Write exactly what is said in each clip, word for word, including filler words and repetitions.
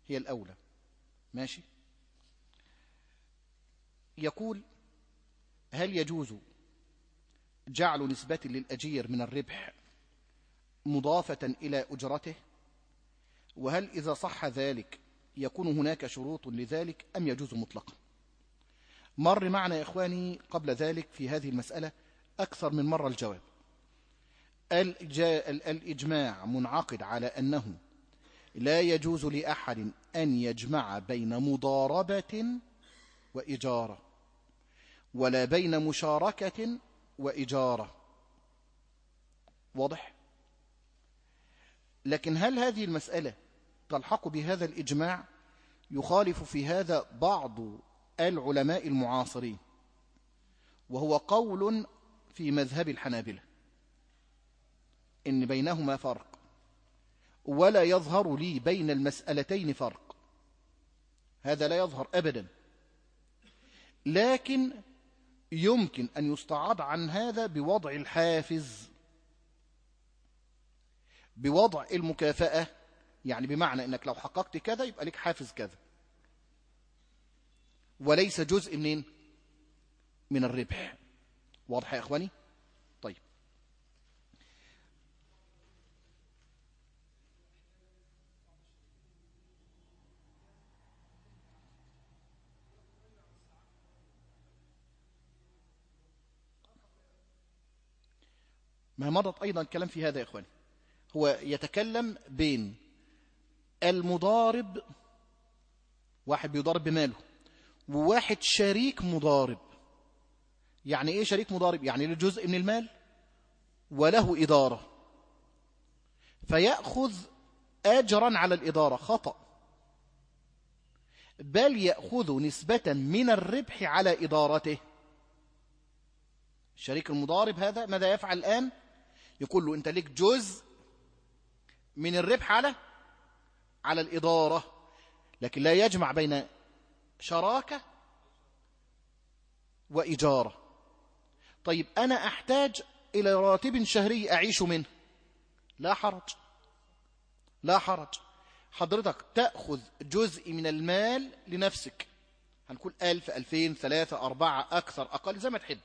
هي الأولى. ماشي. يقول: هل يجوز جعل نسبة للأجير من الربح مضافة إلى أجرته؟ وهل إذا صح ذلك يكون هناك شروط لذلك أم يجوز مطلقا؟ مر معنا يا إخواني قبل ذلك في هذه المسألة أكثر من مرة الجواب. الإجماع منعقد على أنه لا يجوز لأحد أن يجمع بين مضاربة وإجارة، ولا بين مشاركة وإجارة. واضح؟ لكن هل هذه المسألة تلحق بهذا الإجماع؟ يخالف في هذا بعض العلماء المعاصرين، وهو قول في مذهب الحنابلة إن بينهما فرق، ولا يظهر لي بين المسألتين فرق، هذا لا يظهر أبدا. لكن يمكن أن يستعاض عن هذا بوضع الحافز، بوضع المكافأة، يعني بمعنى أنك لو حققت كذا يبقى لك حافز كذا، وليس جزء منين؟ من الربح. واضح يا إخواني؟ طيب، ما مضت أيضا الكلام في هذا يا إخواني. هو يتكلم بين المضارب، واحد بيضارب بماله، وواحد شريك مضارب. يعني إيه شريك مضارب؟ يعني له جزء من المال وله إدارة، فيأخذ أجرا على الإدارة. خطأ، بل يأخذ نسبة من الربح على إدارته. الشريك المضارب هذا ماذا يفعل الآن؟ يقول له أنت لك جزء من الربح على على الإدارة، لكن لا يجمع بين شراكة وإجارة. طيب أنا أحتاج إلى راتب شهري أعيش منه، لا حرج، لا حرج. حضرتك تأخذ جزء من المال لنفسك، هنقول ألف، ألفين، ثلاثة، أربعة، أكثر، أقل، زي ما تحب.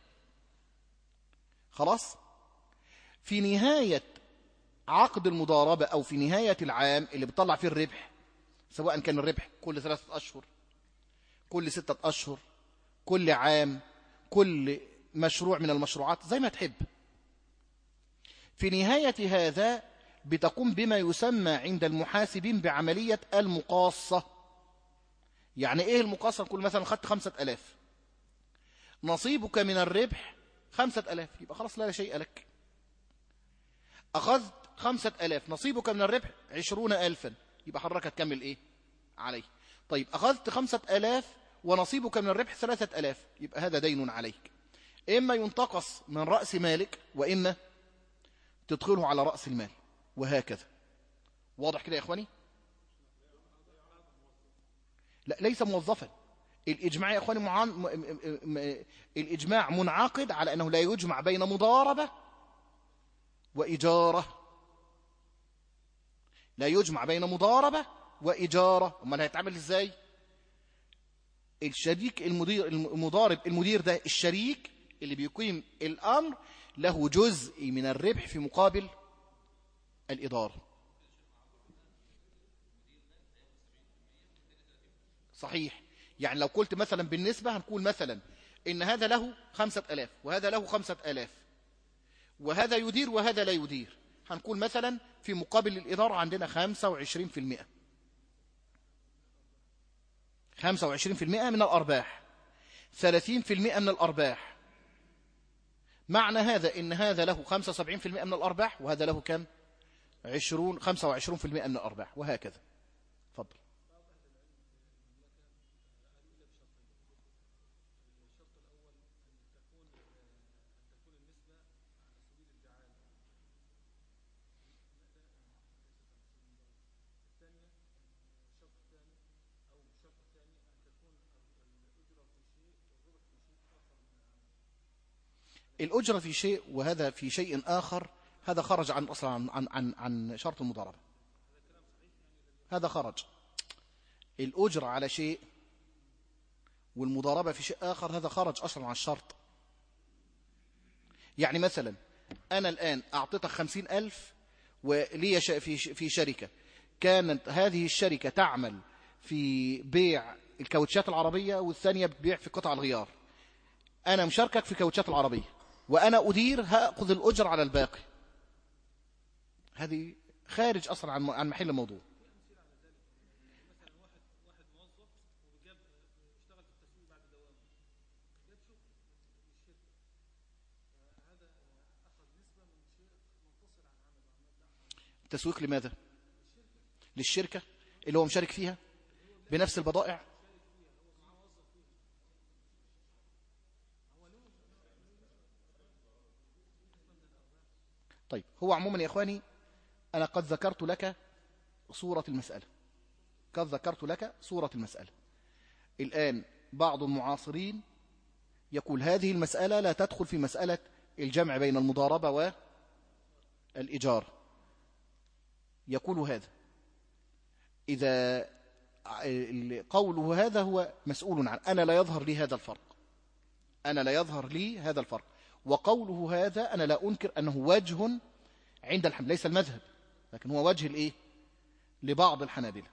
خلاص. في نهاية عقد المضاربة أو في نهاية العام اللي بتطلع فيه الربح، سواء كان الربح كل ثلاثة أشهر، كل ستة أشهر، كل عام، كل مشروع من المشروعات، زي ما تحب. في نهاية هذا بتقوم بما يسمى عند المحاسبين بعملية المقاصة. يعني إيه المقاصة؟ نقول مثلا خدت خمسة ألاف، نصيبك من الربح خمسة ألاف، يبقى خلاص لا شيء لك. أخذت خمسة ألاف، نصيبك من الربح عشرون ألفا، يبقى حضرتك هتكمل إيه عليه. طيب أخذت خمسة ألاف ونصيبك من الربح ثلاثة ألاف، يبقى هذا دين عليك، إما ينتقص من رأس مالك وإما تدخله على رأس المال، وهكذا. واضح كده يا إخواني؟ لا، ليس موظفا. الإجماع يا إخواني معان... م... م... م... الإجماع منعقد على أنه لا يجمع بين مضاربة وإجارة، لا يجمع بين مضاربة وإجارة. أما هيتعامل إزاي؟ الشريك المدير المضارب المدير ده الشريك اللي بيقيم الأمر له جزء من الربح في مقابل الإدارة. صحيح. يعني لو قلت مثلا بالنسبة، هنقول مثلا إن هذا له خمسة ألاف وهذا له خمسة ألاف، وهذا يدير وهذا لا يدير، هنقول مثلا في مقابل الإدارة عندنا خمسة وعشرين في المئة، خمسة وعشرين في المئة من الأرباح، ثلاثين في المئة من الأرباح. معنى هذا إن هذا له خمسة وسبعين في المئة من الأرباح، وهذا له كم؟ عشرون، خمسة وعشرون في المئة من الأرباح، وهكذا. تفضل. الأجرة في شيء وهذا في شيء آخر، هذا خرج عن أصلا عن عن عن شرط المضاربة، هذا خرج. الأجر على شيء والمضاربة في شيء آخر، هذا خرج أصلا عن الشرط. يعني مثلا أنا الآن أعطيتك خمسين ألف ولي في في شركة، كانت هذه الشركة تعمل في بيع الكاوتشات العربية والثانية بتبيع في قطع الغيار. أنا مشاركك في كاوتشات العربية وأنا أدير، هأخذ الأجر على الباقي. هذه خارج أصلا عن عن محل الموضوع. تسويق لماذا؟ للشركة اللي هو مشارك فيها بنفس البضائع. طيب هو عموما يا إخواني أنا قد ذكرت لك صورة المسألة، قد ذكرت لك صورة المسألة. الآن بعض المعاصرين يقول هذه المسألة لا تدخل في مسألة الجمع بين المضاربة والإيجار. يقول هذا إذا قوله هذا هو مسؤول عنه، أنا لا يظهر لي هذا الفرق، أنا لا يظهر لي هذا الفرق. وقوله هذا أنا لا أنكر أنه وجه عند الحنابلة، ليس المذهب لكن هو وجه الإيه لبعض الحنابلة.